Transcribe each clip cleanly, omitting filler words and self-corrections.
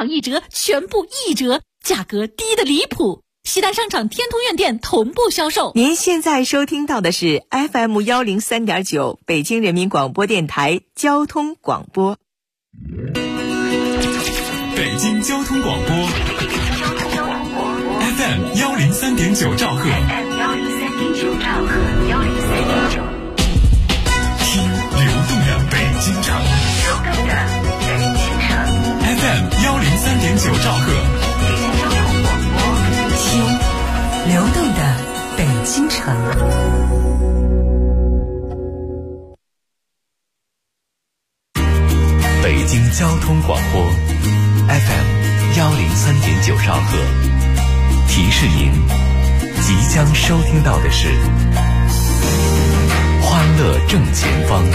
场1折，全部1折，价格低得离谱。西单商场天通苑店同步销售。 您现在收听到的是 FM 103.9北京人民广播电台交通广播。 北京交通广播 FM 103.9兆赫，听流动的北京城，FM 103.9兆赫， 听流动的北京城。 北京交通广播 FM 103.9兆赫，提示您即将收听到的是欢乐正前方。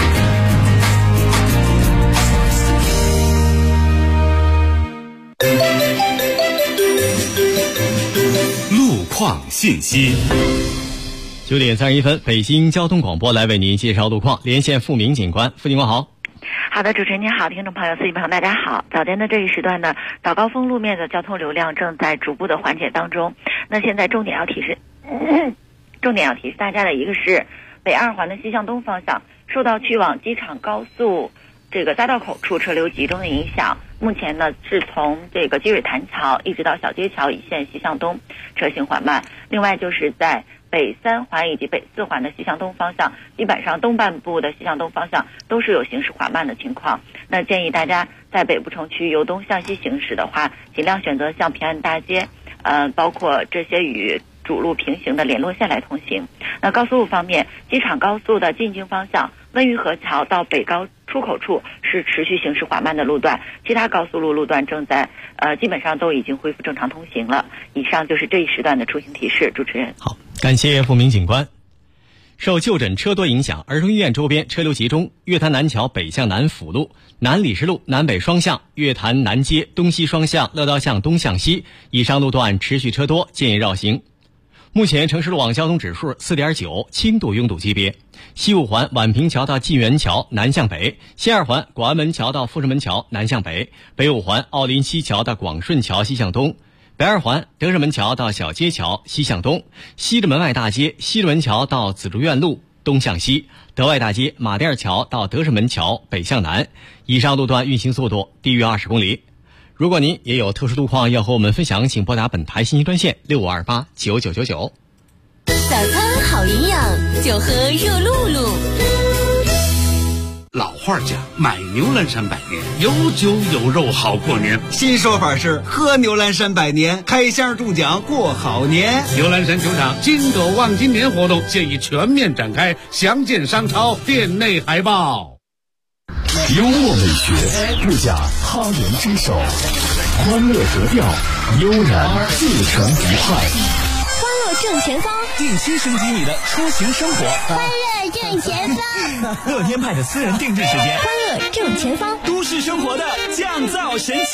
路况信息。 9点31分，北京交通广播来为您介绍路况，连线付明警官。付警官好。 好的，主持人您好，听众朋友、司机朋友大家好。早间的这一时段呢，早高峰路面的交通流量正在逐步的缓解当中。那现在重点要提示大家的一个是北2环的西向东方向，受到去往机场高速这个匝道口处车流集中的影响，目前呢是从这个积水潭桥一直到小街桥一线西向东车行缓慢。另外就是在北3环以及北4环的西向东方向，基本上东半部的西向东方向都是有行驶缓慢的情况。那建议大家在北部城区由东向西行驶的话，尽量选择像平安大街，包括这些与主路平行的联络线来通行。那高速路方面，机场高速的进京方向，温榆河桥到北高出口处是持续行驶缓慢的路段，其他高速路段正在基本上都已经恢复正常通行了。以上就是这一时段的出行提示，主持人。 好，感谢付明警官。受就诊车多影响，儿童医院周边车流集中，月坛南桥北向南辅路、南礼士路南北双向、月坛南街东西双向、乐道巷东向西以上路段持续车多，建议绕行。目前城市路网交通指数 4.9， 轻度拥堵级别。西5环宛平桥到晋源桥南向北，西2环广安门桥到富士门桥南向北，北5环奥林西桥到广顺桥西向东，北2环德胜门桥到小街桥西向东，西直门外大街西直门桥到紫竹院路东向西，德外大街马甸桥到德胜门桥北向南，以上路段运行速度低于20公里。如果您也有特殊路况要和我们分享，请拨打本台信息专线65289999。 早餐好营养，就喝热露露。 老话讲，买牛栏山百年，有酒有肉好过年。 新说法是喝牛栏山百年，开箱中奖过好年。 牛栏山球场金狗望金年活动现已全面展开，详见商超店内海报。 幽默美学，不假他人之手，欢乐格调，悠然自成一派。 欢乐正前方， 定期升级你的出行生活。 欢乐正前方， 乐天派的私人定制时间。 欢乐正前方， 都市生活的降噪神器。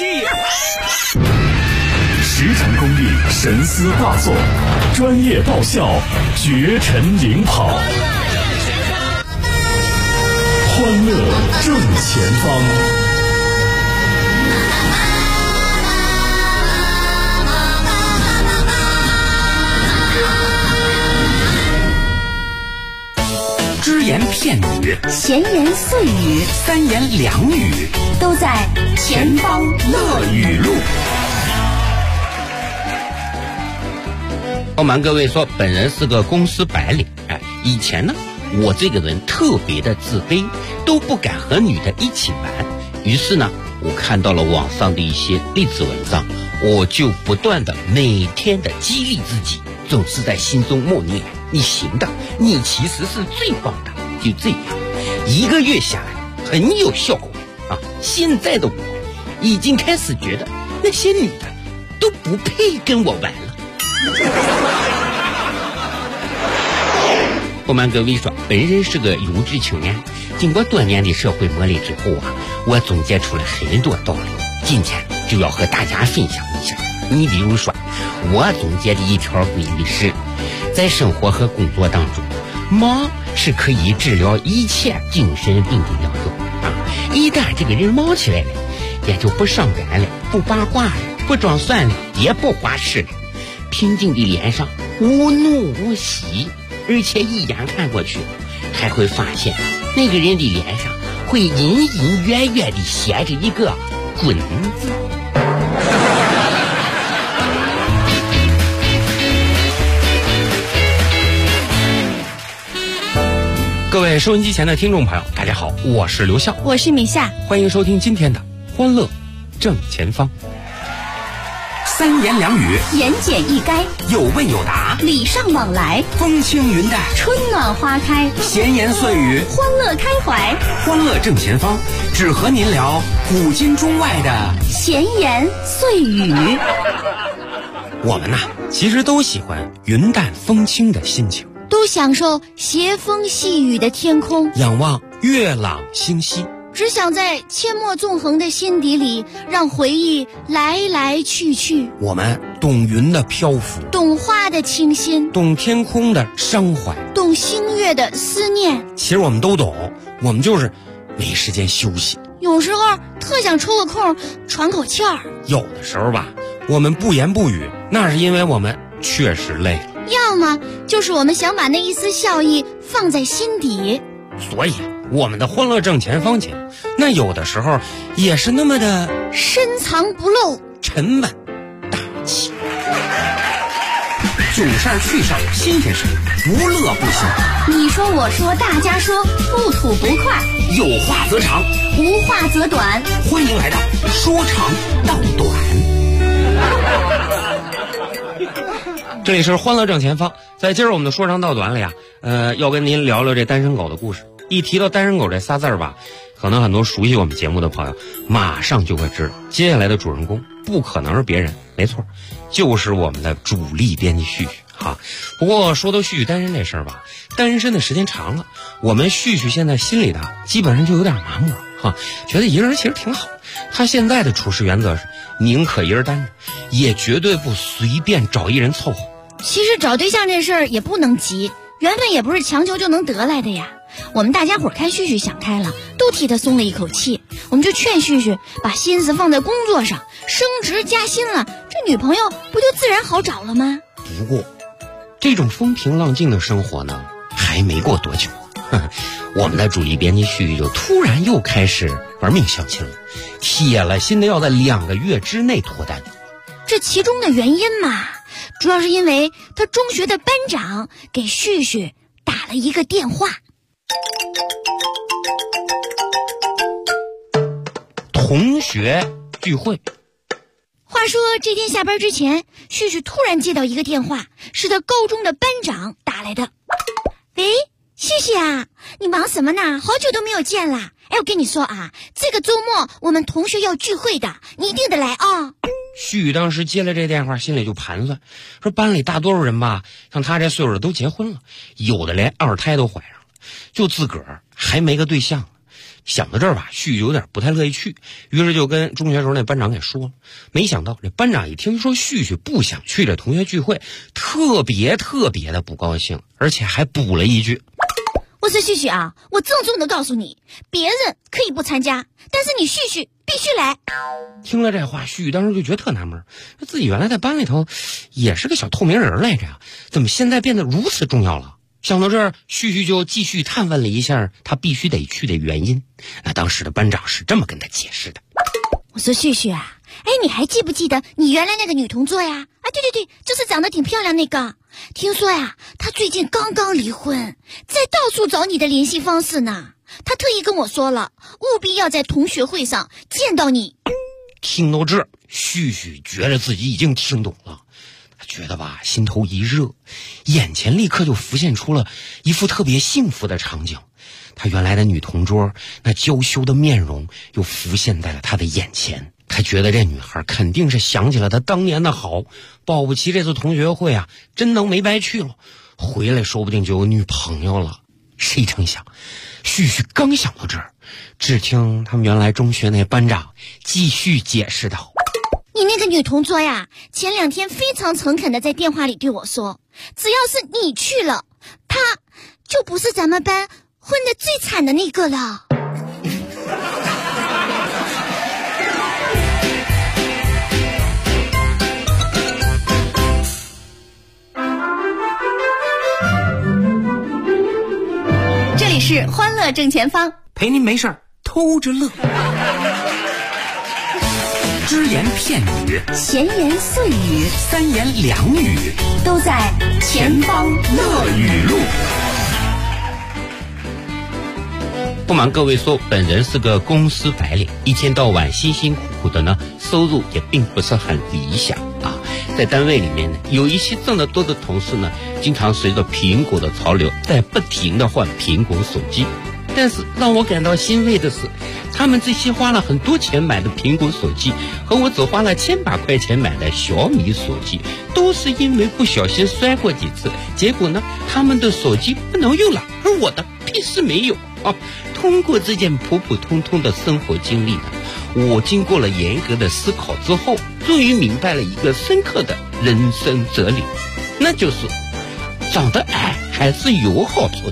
实诚公益，神思大作，专业爆笑，绝尘领跑。欢乐正前方。 只言片语， 闲言碎语， 三言两语， 都在前方乐语录。 不瞒各位说，本人是个公司白领。以前呢，我这个人特别的自卑，都不敢和女的一起玩。于是呢，我看到了网上的一些励志文章，我就不断的每天的激励自己，总是在心中默念：你行的，你其实是最棒的。就这样，1个月下来很有效果啊！现在的我已经开始觉得那些女的都不配跟我玩了。不瞒各位说，本人是个有志青年，经过多年的社会磨练之后啊，我总结出了很多道理，今天就要和大家分享一下。你比如说，我总结的一条规律是，在生活和工作当中，忙是可以治疗一切精神病的良药啊！一旦这个人忙起来了，也就不上班了， 不八卦了，不装蒜了，也不花痴了，平静的脸上无怒无喜，而且一眼看过去，还会发现那个人的脸上会隐隐约约地写着一个滚字。各位收音机前的听众朋友，大家好，我是刘笑， 我是米夏， 欢迎收听今天的欢乐正前方。 三言两语， 言简意赅， 有问有答， 礼尚往来， 风轻云淡， 春暖花开， 闲言碎语， 欢乐开怀。 欢乐正前方，只和您聊古今中外的闲言碎语。 我们其实都喜欢云淡风轻的心情， 都享受斜风细雨的天空， 仰望月朗星稀， 只想在阡陌纵横的心底里，让回忆来来去去。 我们懂云的漂浮， 懂花的清新， 懂天空的伤怀， 懂星月的思念。 其实我们都懂，我们就是没时间休息。 有时候特想抽个空喘口气儿。 有的时候吧，我们不言不语，那是因为我们确实累了。 要么就是我们想把那一丝笑意放在心底。 所以我们的欢乐正前方节目，那有的时候也是那么的深藏不露， 沉稳大气。 囧事儿趣事儿新鲜事儿，无乐不行。 你说我说大家说，不吐不快， 有话则长， 无话则短。 欢迎来到说长道短。 这里是欢乐正前方，在今儿我们的说长道短里要跟您聊聊这单身狗的故事。一提到单身狗这仨字儿吧，可能很多熟悉我们节目的朋友马上就会知道，接下来的主人公不可能是别人，没错，就是我们的主力编辑旭旭哈。不过说到旭旭单身这事儿吧，单身的时间长了，我们旭旭现在心里基本上就有点麻木了哈，觉得一个人其实挺好。他现在的处事原则是宁可一人单着，也绝对不随便找一人凑合。 其实找对象这事儿也不能急，缘分也不是强求就能得来的呀。我们大家伙看旭旭想开了，都替他松了一口气。我们就劝旭旭把心思放在工作上，升职加薪了，这女朋友不就自然好找了吗？ 不过这种风平浪静的生活呢，还没过多久，我们的主力编辑旭旭就突然又开始玩命相亲了，铁了心的要在2个月之内脱单。 这其中的原因嘛，主要是因为他中学的班长给旭旭打了一个电话。 同学聚会。 话说这天下班之前，旭旭突然接到一个电话，是他高中的班长打来的。喂，旭旭啊，你忙什么呢？好久都没有见了。哎，我跟你说啊，这个周末我们同学要聚会的，你一定得来啊。 旭旭当时接了这电话，心里就盘算，说班里大多数人吧，像他这岁数的都结婚了，有的连2胎都怀上了，就自个儿还没个对象。想到这儿吧，旭旭有点不太乐意去，于是就跟中学时候那班长给说了。没想到这班长一听说旭旭不想去这同学聚会，特别的不高兴，而且还补了一句： 我说旭旭啊，我郑重的告诉你，别人可以不参加，但是你旭旭必须来。 听了这话，旭旭当时就觉得特纳闷，自己原来在班里头也是个小透明人来着呀，怎么现在变得如此重要了？想到这儿，旭旭就继续探问了一下他必须得去的原因。那当时的班长是这么跟他解释的： 我说旭旭啊，哎，你还记不记得你原来那个女同桌呀？啊，对，就是长得挺漂亮那个。听说呀，她最近刚刚离婚，在到处找你的联系方式呢。她特意跟我说了，务必要在同学会上见到你。 听到这儿，旭旭觉得自己已经听懂了。他觉得吧，心头一热，眼前立刻就浮现出了一幅特别幸福的场景。他原来的女同桌那娇羞的面容又浮现在了他的眼前。他觉得这女孩肯定是想起了他当年的好，保不齐这次同学会啊，真能没白去了，回来说不定就有女朋友了。谁成想，旭旭刚想到这儿，只听他们原来中学那班长继续解释道： 你那个女同桌呀，前2天非常诚恳的在电话里对我说，只要是你去了，她就不是咱们班混得最惨的那个了。 乐正前方， 陪您没事儿偷着乐。只言片语， 闲言碎语， 三言两语， 都在前方乐语录。 不瞒各位说，本人是个公司白领，一天到晚辛辛苦苦的呢，收入也并不是很理想啊。在单位里面呢，有一些挣得多的同事呢，经常随着苹果的潮流，在不停的换苹果手机。但是让我感到欣慰的是，他们这些花了很多钱买的苹果手机，和我只花了千把块钱买的小米手机，都是因为不小心摔过几次，结果呢，他们的手机不能用了，而我的屁事没有啊。通过这件普普通通的生活经历呢，我经过了严格的思考之后，终于明白了一个深刻的人生哲理，那就是长得矮还是有好处的。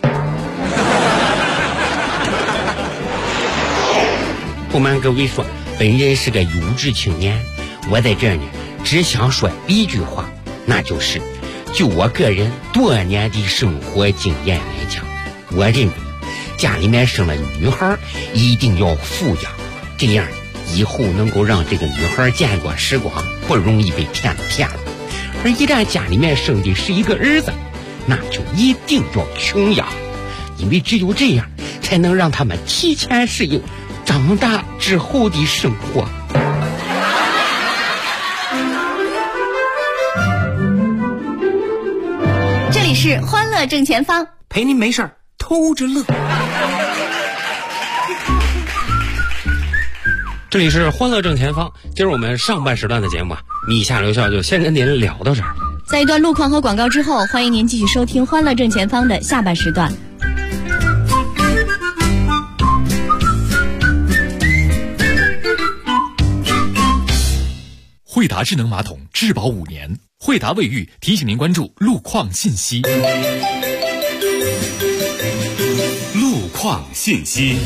不瞒各位说，本人是个优质青年，我在这儿呢，只想说一句话，那就是就我个人多年的生活经验来讲，我认为家里面生了女孩一定要富养，这样以后能够让这个女孩见过时光，不容易被骗了。而一旦家里面生的是一个儿子，那就一定要穷养，因为只有这样才能让他们提前适应长大之后的生活。 这里是欢乐正前方， 陪您没事儿偷着乐。 这里是欢乐正前方，今儿我们上半时段的节目啊，米下留校就先跟您聊到这儿。 在一段路况和广告之后，欢迎您继续收听欢乐正前方的下半时段。 惠达智能马桶质保5年，惠达卫浴提醒您关注路况信息。 路况信息。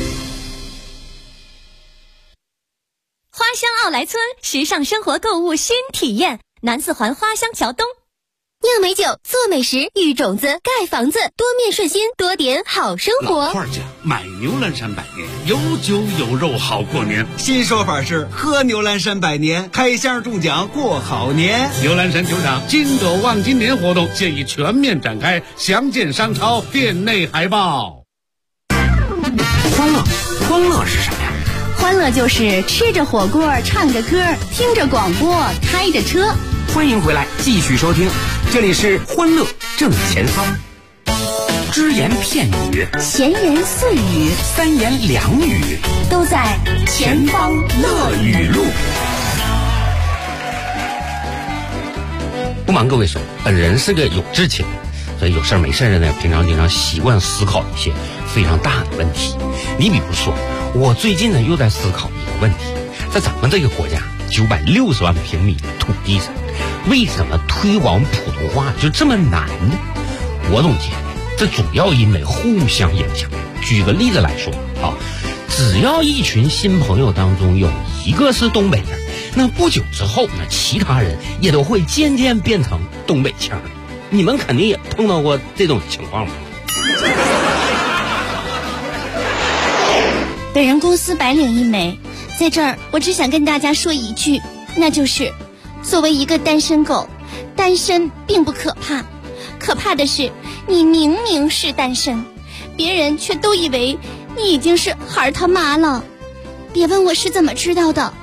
花乡奥莱村时尚生活购物新体验，南四环花乡桥东。 酿美酒，做美食，育种子，盖房子，多面顺心，多点好生活。 老块家买牛栏山百年，有酒有肉好过年。 新说法是喝牛栏山百年，开箱中奖过好年。 牛栏山酒厂金狗望今年活动现已全面展开，详见商超店内海报。 欢乐是什么呀？ 欢乐就是吃着火锅，唱着歌，听着广播，开着车。 欢迎回来，继续收听，这里是欢乐正前方。只言片语， 闲言碎语， 三言两语， 都在前方乐语录。 不瞒各位说，本人是个有志青年，所以有事没事的呢，平常经常习惯思考一些非常大的问题。你比如说，我最近呢又在思考一个问题，在咱们这个国家960万平米的土地上，为什么推广普通话就这么难呢？我总结，这主要因为互相影响。举个例子来说啊，只要一群新朋友当中有一个是东北人，那不久之后，那其他人也都会渐渐变成东北腔。你们肯定也碰到过这种情况吧？ 本人公司白领一枚，在这儿我只想跟大家说一句，那就是作为一个单身狗，单身并不可怕，可怕的是你明明是单身，别人却都以为你已经是孩他妈了。别问我是怎么知道的。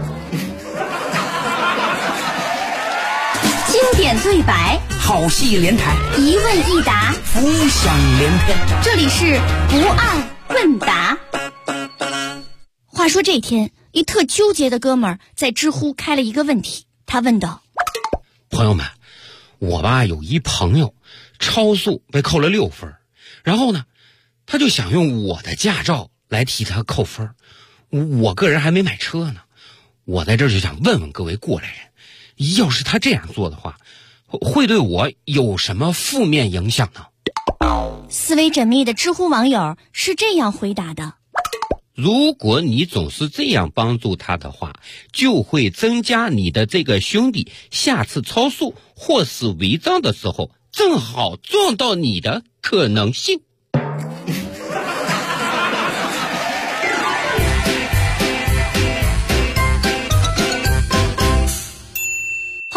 经典对白， 好戏连台， 一问一答， 浮想联翩。 这里是不爱问答。话说这天，一特纠结的哥们儿在知乎开了一个问题，他问道： 朋友们，我吧有一朋友超速被扣了6分，然后呢他就想用我的驾照来替他扣分，我个人还没买车呢，我在这儿就想问问各位过来人，要是他这样做的话，会对我有什么负面影响呢？ 思维缜密的知乎网友是这样回答的： 如果你总是这样帮助他的话，就会增加你的这个兄弟下次超速或是违章的时候正好撞到你的可能性。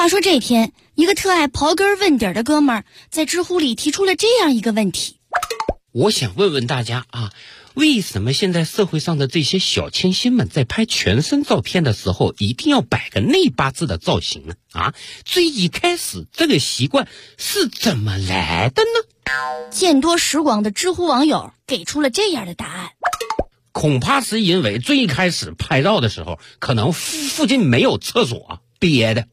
话说这天，一个特爱刨根问底的哥们儿在知乎里提出了这样一个问题： 我想问问大家啊，为什么现在社会上的这些小清新们在拍全身照片的时候一定要摆个内八字的造型呢？啊，最一开始这个习惯是怎么来的呢？ 见多识广的知乎网友给出了这样的答案： 恐怕是因为最开始拍照的时候可能附近没有厕所憋的。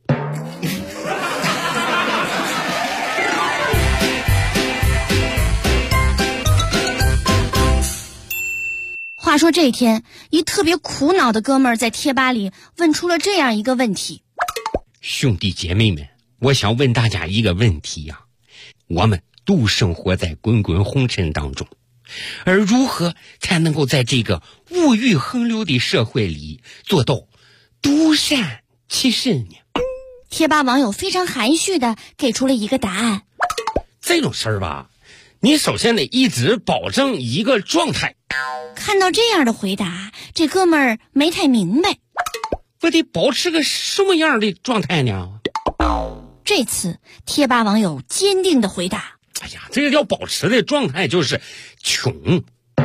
话说这天，一特别苦恼的哥们儿在贴吧里问出了这样一个问题： 兄弟姐妹们，我想问大家一个问题呀，我们都生活在滚滚红尘当中，而如何才能够在这个物欲横流的社会里做到独善其身呢？ 贴吧网友非常含蓄地给出了一个答案： 这种事儿吧，你首先得一直保证一个状态。 看到这样的回答，这哥们儿没太明白， 我得保持个什么样的状态呢？ 这次贴吧网友坚定地回答： 哎呀，这个要保持的状态就是穷。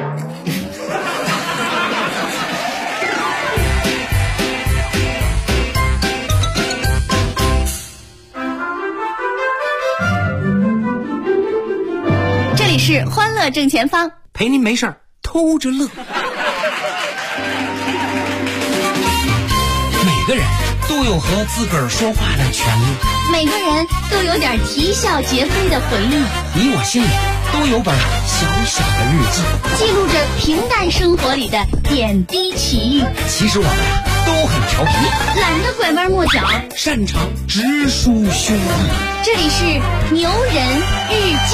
这里是欢乐正前方， 陪您没事儿偷着乐。每个人都有和自个儿说话的权利， 每个人都有点啼笑皆非的回忆， 你我心里都有本小小的日记， 记录着平淡生活里的点滴奇遇。 其实我们都很调皮， 懒得拐弯抹角， 擅长直抒胸臆。 这里是牛人日记。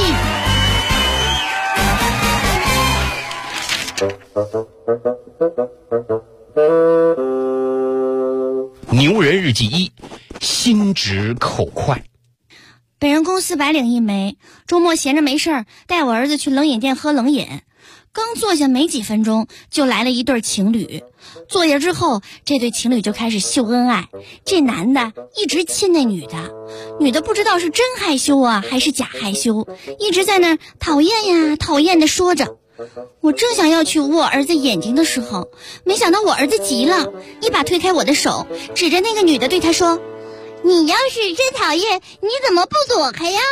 牛人日记1，心直口快。 本人公司白领一枚，周末闲着没事儿，带我儿子去冷饮店喝冷饮。刚坐下没几分钟，就来了一对情侣。坐下之后，这对情侣就开始秀恩爱。这男的一直亲那女的，女的不知道是真害羞啊，还是假害羞，一直在那讨厌呀讨厌的说着。我正想要去捂我儿子眼睛的时候，没想到我儿子急了，一把推开我的手，指着那个女的对她说：“你要是真讨厌，你怎么不躲开呀？”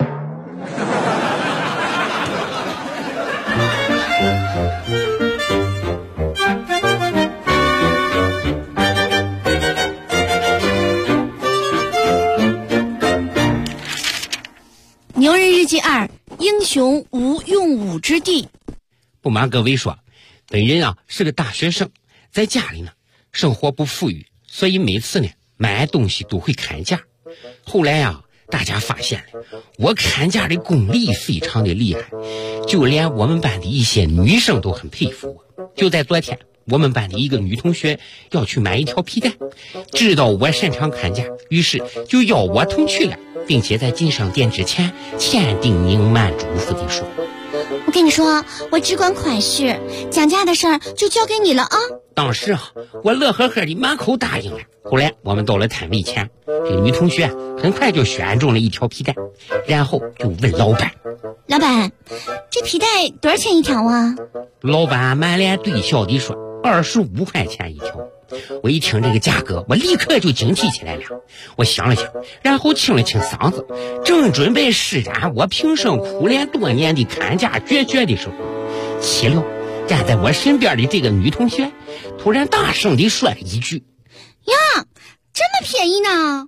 牛人日记2：英雄无用武之地。 不瞒各位说，本人啊是个大学生，在家里呢生活不富裕，所以每次呢买东西都会砍价。后来啊，大家发现了我砍价的功力非常的厉害，就连我们班的一些女生都很佩服我。就在昨天，我们班的一个女同学要去买一条皮带，知道我擅长砍价，于是就要我同去了，并且在进商店之前千叮咛万嘱咐地说：“ 我跟你说，我只管款式，讲价的事儿就交给你了啊。” 当时啊，我乐呵呵的满口答应了。后来我们到了摊位前，这女同学很快就选中了一条皮带，然后就问老板：“ 老板，这皮带多少钱一条啊？” 老板满脸堆笑地说：“25块钱一条。”我一听这个价格，我立刻就警惕起来了。我想了想，然后清了清嗓子，正准备施展我平生苦练多年的砍价绝学的时候，岂料站在我身边的这个女同学突然大声地说了一句：“ 呀，这么便宜呢？”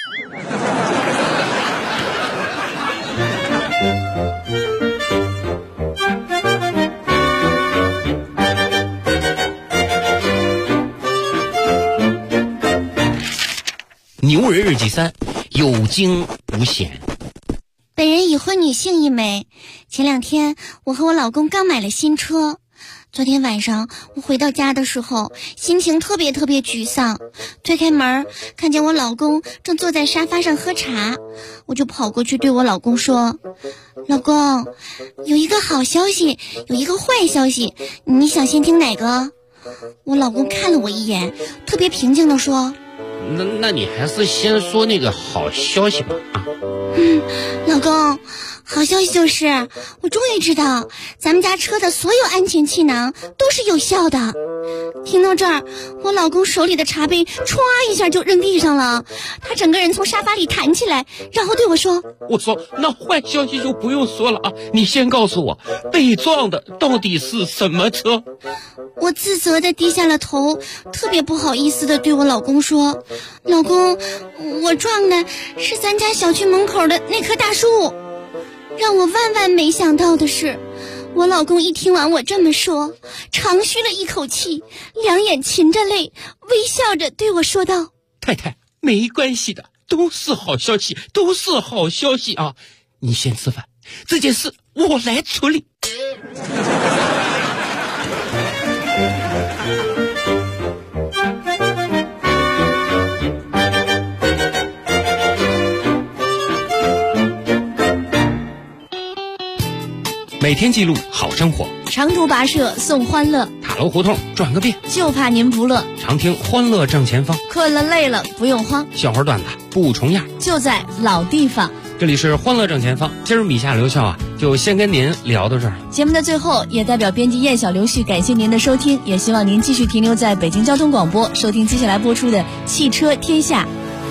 牛人日记3：有惊无险。 本人已婚女性一枚，前2天我和我老公刚买了新车。昨天晚上我回到家的时候，心情特别沮丧。推开门，看见我老公正坐在沙发上喝茶，我就跑过去对我老公说：“老公，有一个好消息，有一个坏消息，你想先听哪个？”我老公看了我一眼，特别平静地说：“ 那你还是先说那个好消息吧啊。 老公，好消息就是我终于知道咱们家车的所有安全气囊都是有效的。听到这儿，我老公手里的茶杯歘一下就扔地上了，他整个人从沙发里弹起来，然后对我说， 那坏消息就不用说了啊，你先告诉我被撞的到底是什么车。 我自责地低下了头，特别不好意思地对我老公说，老公，我撞的是咱家小区门口的那棵大树。让我万万没想到的是，我老公一听完我这么说，长吁了一口气，两眼噙着泪，微笑着对我说道， 太太，没关系的，都是好消息，都是好消息啊！你先吃饭，这件事我来处理。 每天记录好生活， 长途跋涉送欢乐， 塔楼胡同转个遍， 就怕您不乐。 常听欢乐正前方， 困了累了不用慌， 笑话段子不重样， 就在老地方。 这里是欢乐正前方，今儿米夏刘笑啊，就先跟您聊到这儿。 节目的最后，也代表编辑燕小刘旭感谢您的收听，也希望您继续停留在北京交通广播，收听接下来播出的《汽车天下》。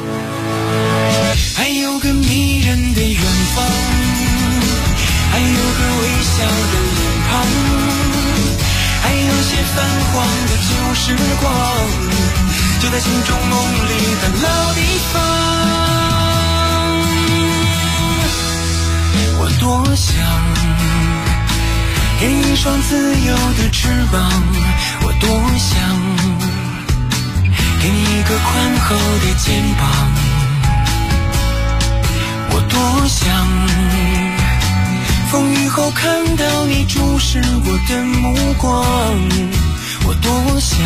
还有个迷人的远方，还有个微笑的脸庞，还有些泛黄的旧时光，就在心中梦里的老地方。我多想给你一双自由的翅膀，我多想给你一个宽厚的肩膀，我多想风雨后看到你注视我的目光，我多想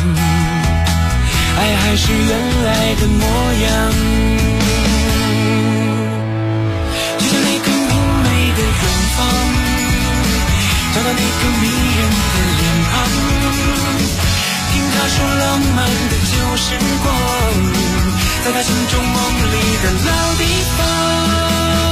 爱还是原来的模样，就像那个明媚的远方，找到那个迷人的脸庞，听他说浪漫的旧时光，在他心中梦里的老地方。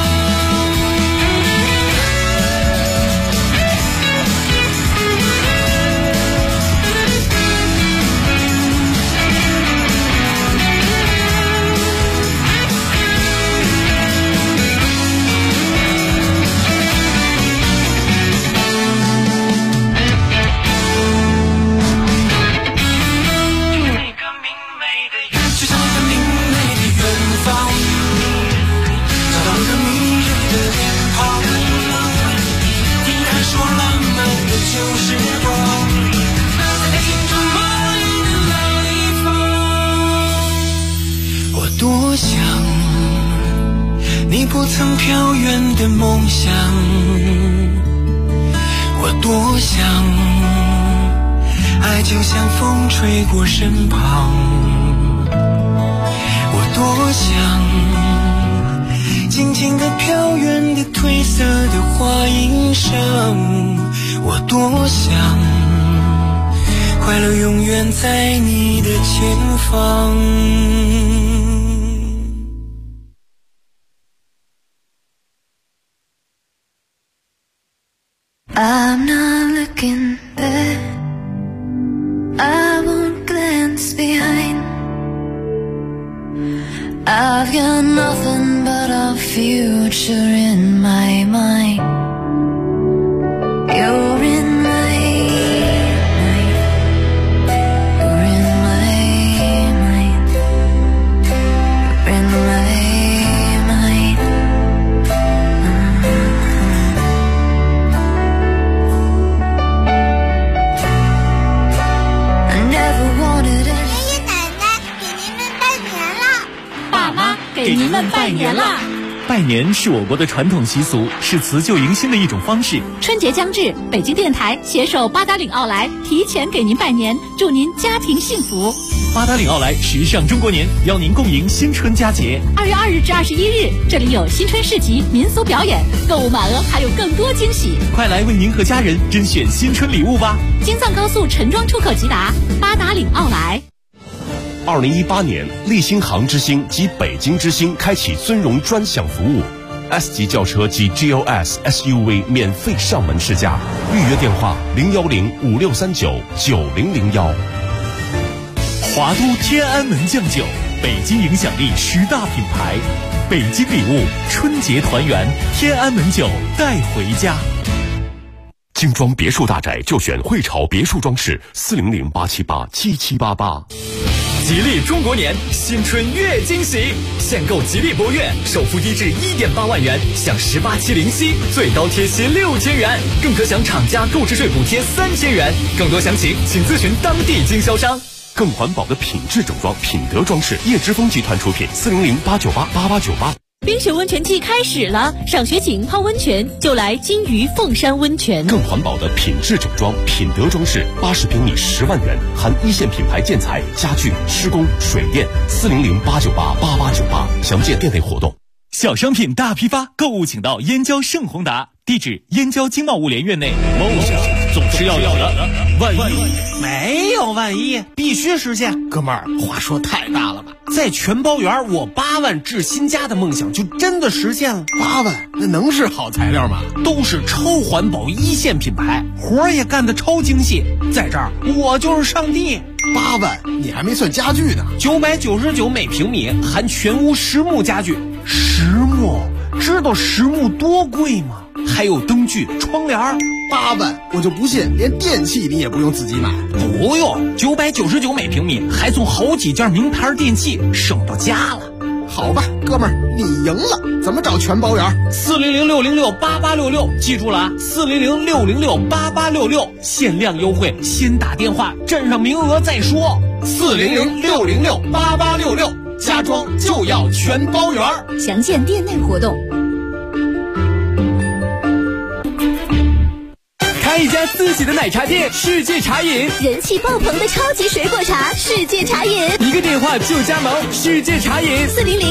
多想你不曾飘远的梦想，我多想爱就像风吹过身旁，我多想静静地飘远的褪色的花衣裳，我多想快乐永远在你的前方。 I'm not looking back, I won't glance behind, I've got nothing but our future in my mind. You're in my mind, you're in my mind, you're in my mind. I never wanted it. 爷爷奶奶给您们拜年啦！ 爸妈给您们拜年啦！ 拜年是我国的传统习俗，是辞旧迎新的一种方式。 春节将至，北京电台携手八达岭奥莱提前给您拜年，祝您家庭幸福。 八达岭奥莱时尚中国年，邀您共迎新春佳节。 2月2日至21日，这里有新春市集、民俗表演，购物满额还有更多惊喜。 快来为您和家人甄选新春礼物吧！ 京藏高速陈庄出口即达，八达岭奥莱。 2018年，立新杭之星及北京之星开启尊荣专享服务。S 级轿车及 GLS SUV 免费上门试驾，预约电话01056399001。 华都天安门酱酒，北京影响力10大品牌，北京礼物，春节团圆，天安门酒带回家。 精装别墅大宅就选汇潮别墅装饰，400-878-7788。 吉利中国年，新春月惊喜，限购吉利博越，首付低至1.8万元，享18期零息，最高贴息6000元，更可享厂家购置税补贴3000元。更多详情，请咨询当地经销商。 更环保的品质整装，品德装饰，叶之峰集团出品，400-898-8898。 冰雪温泉季开始了，赏雪景泡温泉就来金鱼凤山温泉。 更环保的品质整装，品德装饰，80平米10万元，含一线品牌建材、家具、施工、水电，400-898-8898。详见店内活动。 小商品大批发，购物请到燕郊盛宏达，地址燕郊经贸物联院内。梦想总是要有的，万一没有万一，必须实现。哥们儿，话说太大了吧？在全包园，我8万置新家的梦想就真的实现了。8万，那能是好材料吗？都是超环保一线品牌，活也干得超精细。在这儿，我就是上帝。8万，你还没算家具呢，999每平米，含全屋实木家具。实木，知道实木多贵吗？还有灯具、窗帘。8万，我就不信连电器你也不用自己买。不用，999每平米，还送好几件名牌电器，省到家了。好吧，哥们儿，你赢了。怎么找全包圆？400-606-8866，记住了啊，400-606-8866，限量优惠，先打电话，占上名额再说。400-606-8866，家装就要全包圆。 详见店内活动。 开一家自己的奶茶店，世界茶饮， 人气爆棚的超级水果茶，世界茶饮， 一个电话就加盟，世界茶饮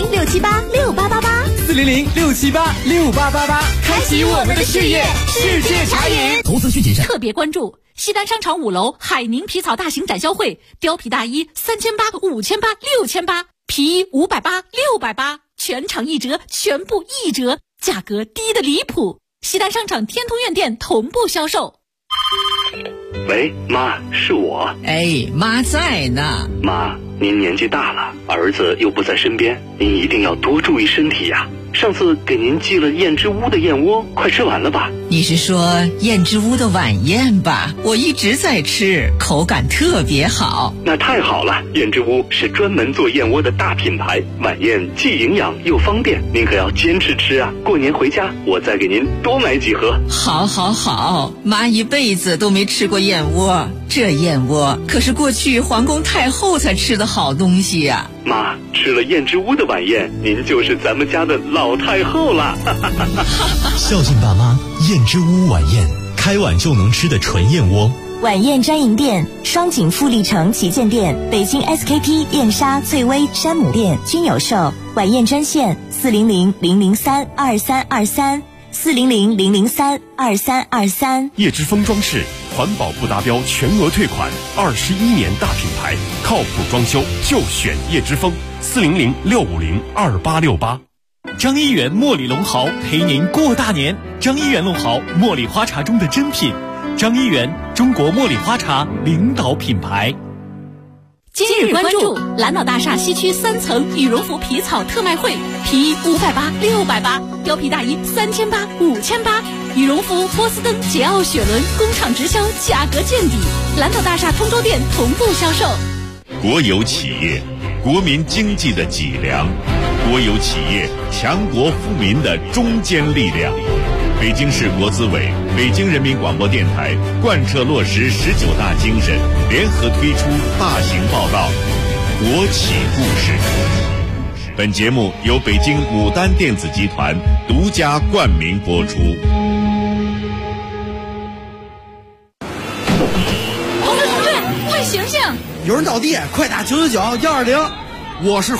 ，400-678-6888，400-678-6888， 开启我们的事业，世界茶饮。 投资需谨慎。特别关注西单商场5楼海宁皮草大型展销会，貂皮大衣3800、5800、6800，皮衣580、680，全场1折，全部1折，价格低得离谱。西单商场天通苑店同步销售。 喂，妈，是我。 哎，妈在呢。 妈，您年纪大了，儿子又不在身边，您一定要多注意身体呀。上次给您寄了燕之屋的燕窝，快吃完了吧？ 你是说燕之屋的晚宴吧？我一直在吃，口感特别好。 那太好了，燕之屋是专门做燕窝的大品牌，晚宴既营养又方便，您可要坚持吃啊！过年回家我再给您多买几盒。 好好好，妈一辈子都没吃过燕窝，这燕窝可是过去皇宫太后才吃的好东西呀。 妈，吃了燕之屋的晚宴，您就是咱们家的老太后了。 孝敬爸妈，燕之屋晚宴，开碗就能吃的纯燕窝。 晚宴专营店：双井富力城旗舰店、北京 SKP 燕莎、翠微、山姆店均有售。晚宴专线：400-003-2323，400-003-2323。 叶之峰装饰，环保不达标全额退款，21年大品牌，靠谱装修就选叶之峰，400-650-2868。 张一元茉莉龙毫陪您过大年。张一元龙毫，茉莉花茶中的珍品。张一元，中国茉莉花茶领导品牌。 今日关注蓝岛大厦西区3层羽绒服皮草特卖会，皮衣580、680，貂皮大衣3800、5800，羽绒服、波司登、捷奥雪伦工厂直销，价格见底。蓝岛大厦通州店同步销售。 国有企业，国民经济的脊梁；国有企业，强国富民的中坚力量。北京市国资委、北京人民广播电台贯彻落实19大精神，联合推出大型报道《国企故事》。本节目由北京牡丹电子集团独家冠名播出。 同志，快醒醒！ 有人倒地，快打999-120。我是